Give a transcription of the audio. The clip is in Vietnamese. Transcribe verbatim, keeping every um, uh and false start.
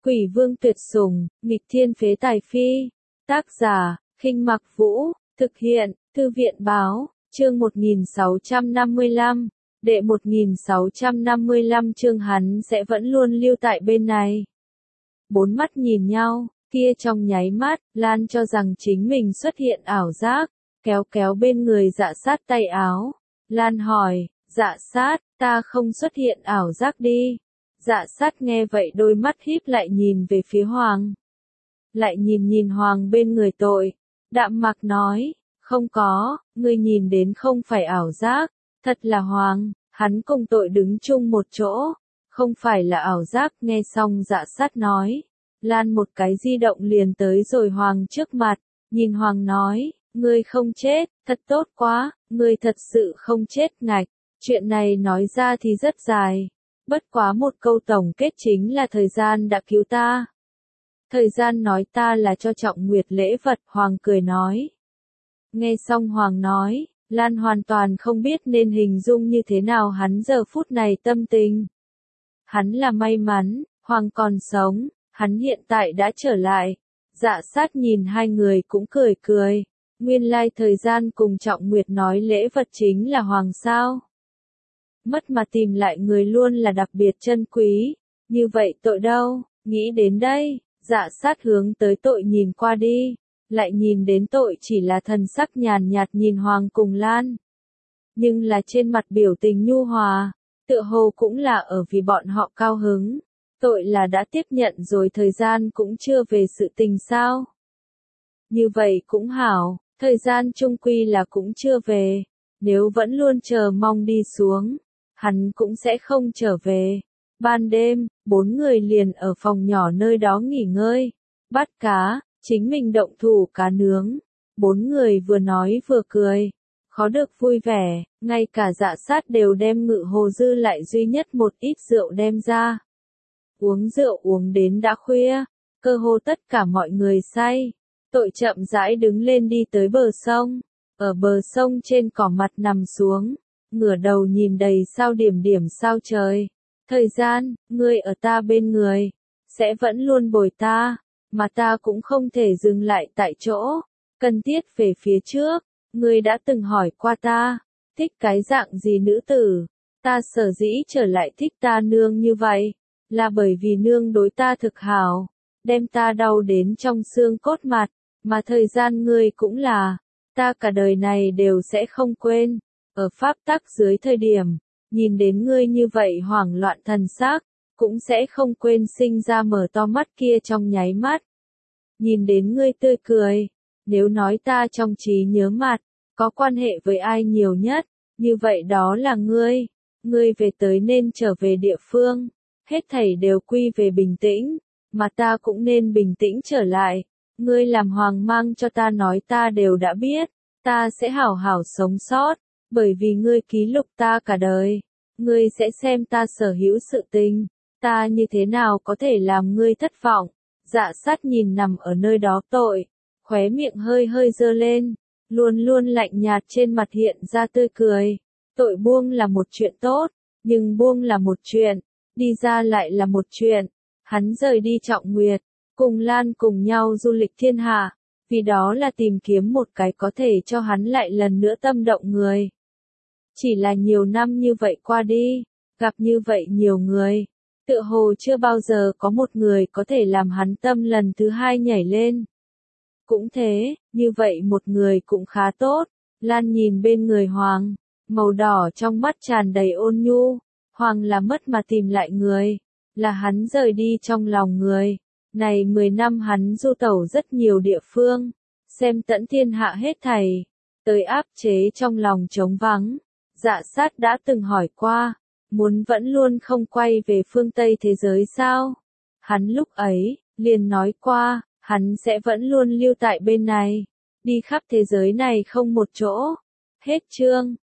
Quỷ vương tuyệt sủng, nghịch thiên phế tài phi. Tác giả, Khinh Mặc Vũ, thực hiện, Thư viện báo, chương một nghìn sáu trăm năm mươi lăm, đệ một nghìn sáu trăm năm mươi lăm chương hắn sẽ vẫn luôn lưu tại bên này. Bốn mắt nhìn nhau, kia trong nháy mắt, Lan cho rằng chính mình xuất hiện ảo giác, kéo kéo bên người Dạ Sát tay áo. Lan hỏi, Dạ Sát, ta không xuất hiện ảo giác đi. Dạ Sát nghe vậy đôi mắt híp lại nhìn về phía Hoàng. Lại nhìn nhìn Hoàng bên người tội. Đạm Mạc nói, không có, ngươi nhìn đến không phải ảo giác, thật là Hoàng, hắn cùng tội đứng chung một chỗ, không phải là ảo giác. Nghe xong Dạ Sát nói, Lan một cái di động liền tới rồi Hoàng trước mặt, nhìn Hoàng nói, ngươi không chết, thật tốt quá, ngươi thật sự không chết. Ngạch, chuyện này nói ra thì rất dài. Bất quá một câu tổng kết chính là thời gian đã cứu ta. Thời gian nói ta là cho Trọng Nguyệt lễ vật, Hoàng cười nói. Nghe xong Hoàng nói, Lan hoàn toàn không biết nên hình dung như thế nào hắn giờ phút này tâm tình. Hắn là may mắn, Hoàng còn sống, hắn hiện tại đã trở lại. Dạ Sát nhìn hai người cũng cười cười. Nguyên lai thời gian cùng Trọng Nguyệt nói lễ vật chính là Hoàng sao. Mất mà tìm lại người luôn là đặc biệt chân quý, như vậy tội đâu, nghĩ đến đây, Dạ Sát hướng tới tội nhìn qua đi, lại nhìn đến tội chỉ là thần sắc nhàn nhạt nhìn Hoàng cùng Lan. Nhưng là trên mặt biểu tình nhu hòa, tựa hồ cũng là ở vì bọn họ cao hứng, tội là đã tiếp nhận rồi thời gian cũng chưa về sự tình sao. Như vậy cũng hảo, thời gian chung quy là cũng chưa về, nếu vẫn luôn chờ mong đi xuống. Hắn cũng sẽ không trở về. Ban đêm, bốn người liền ở phòng nhỏ nơi đó nghỉ ngơi, bắt cá, chính mình động thủ cá nướng. Bốn người vừa nói vừa cười, khó được vui vẻ, ngay cả Dạ Sát đều đem ngự hồ dư lại duy nhất một ít rượu đem ra. Uống rượu uống đến đã khuya, cơ hồ tất cả mọi người say. Tội chậm rãi đứng lên đi tới bờ sông, ở bờ sông trên cỏ mặt nằm xuống. Ngửa đầu nhìn đầy sao điểm điểm sao trời. Thời gian, ngươi ở ta bên người, sẽ vẫn luôn bồi ta, mà ta cũng không thể dừng lại tại chỗ, cần thiết về phía trước. Ngươi đã từng hỏi qua ta, thích cái dạng gì nữ tử, ta sở dĩ trở lại thích ta nương như vậy, là bởi vì nương đối ta thực hảo, đem ta đau đến trong xương cốt mặt, mà thời gian ngươi cũng là, ta cả đời này đều sẽ không quên. Ở pháp tắc dưới thời điểm, nhìn đến ngươi như vậy hoảng loạn thần sắc, cũng sẽ không quên sinh ra mở to mắt kia trong nháy mắt. Nhìn đến ngươi tươi cười, nếu nói ta trong trí nhớ mặt, có quan hệ với ai nhiều nhất, như vậy đó là ngươi. Ngươi về tới nên trở về địa phương, hết thảy đều quy về bình tĩnh, mà ta cũng nên bình tĩnh trở lại. Ngươi làm Hoàng mang cho ta nói ta đều đã biết, ta sẽ hảo hảo sống sót. Bởi vì ngươi ký lục ta cả đời, ngươi sẽ xem ta sở hữu sự tình, ta như thế nào có thể làm ngươi thất vọng. Dạ Sát nhìn nằm ở nơi đó tội, khóe miệng hơi hơi dơ lên, luôn luôn lạnh nhạt trên mặt hiện ra tươi cười. Tội buông là một chuyện tốt, nhưng buông là một chuyện, đi ra lại là một chuyện. Hắn rời đi Trọng Nguyệt, cùng Lan cùng nhau du lịch thiên hạ, vì đó là tìm kiếm một cái có thể cho hắn lại lần nữa tâm động người. Chỉ là nhiều năm như vậy qua đi, gặp như vậy nhiều người, tựa hồ chưa bao giờ có một người có thể làm hắn tâm lần thứ hai nhảy lên. Cũng thế, như vậy một người cũng khá tốt. Lan nhìn bên người Hoàng, màu đỏ trong mắt tràn đầy ôn nhu. Hoàng là mất mà tìm lại người, là hắn rời đi trong lòng người. Này mười năm hắn du tẩu rất nhiều địa phương, xem tận thiên hạ hết thảy, tới áp chế trong lòng trống vắng. Dạ Sát đã từng hỏi qua, muốn vẫn luôn không quay về phương Tây thế giới sao? Hắn lúc ấy, liền nói qua, hắn sẽ vẫn luôn lưu tại bên này, đi khắp thế giới này không một chỗ. Hết chương.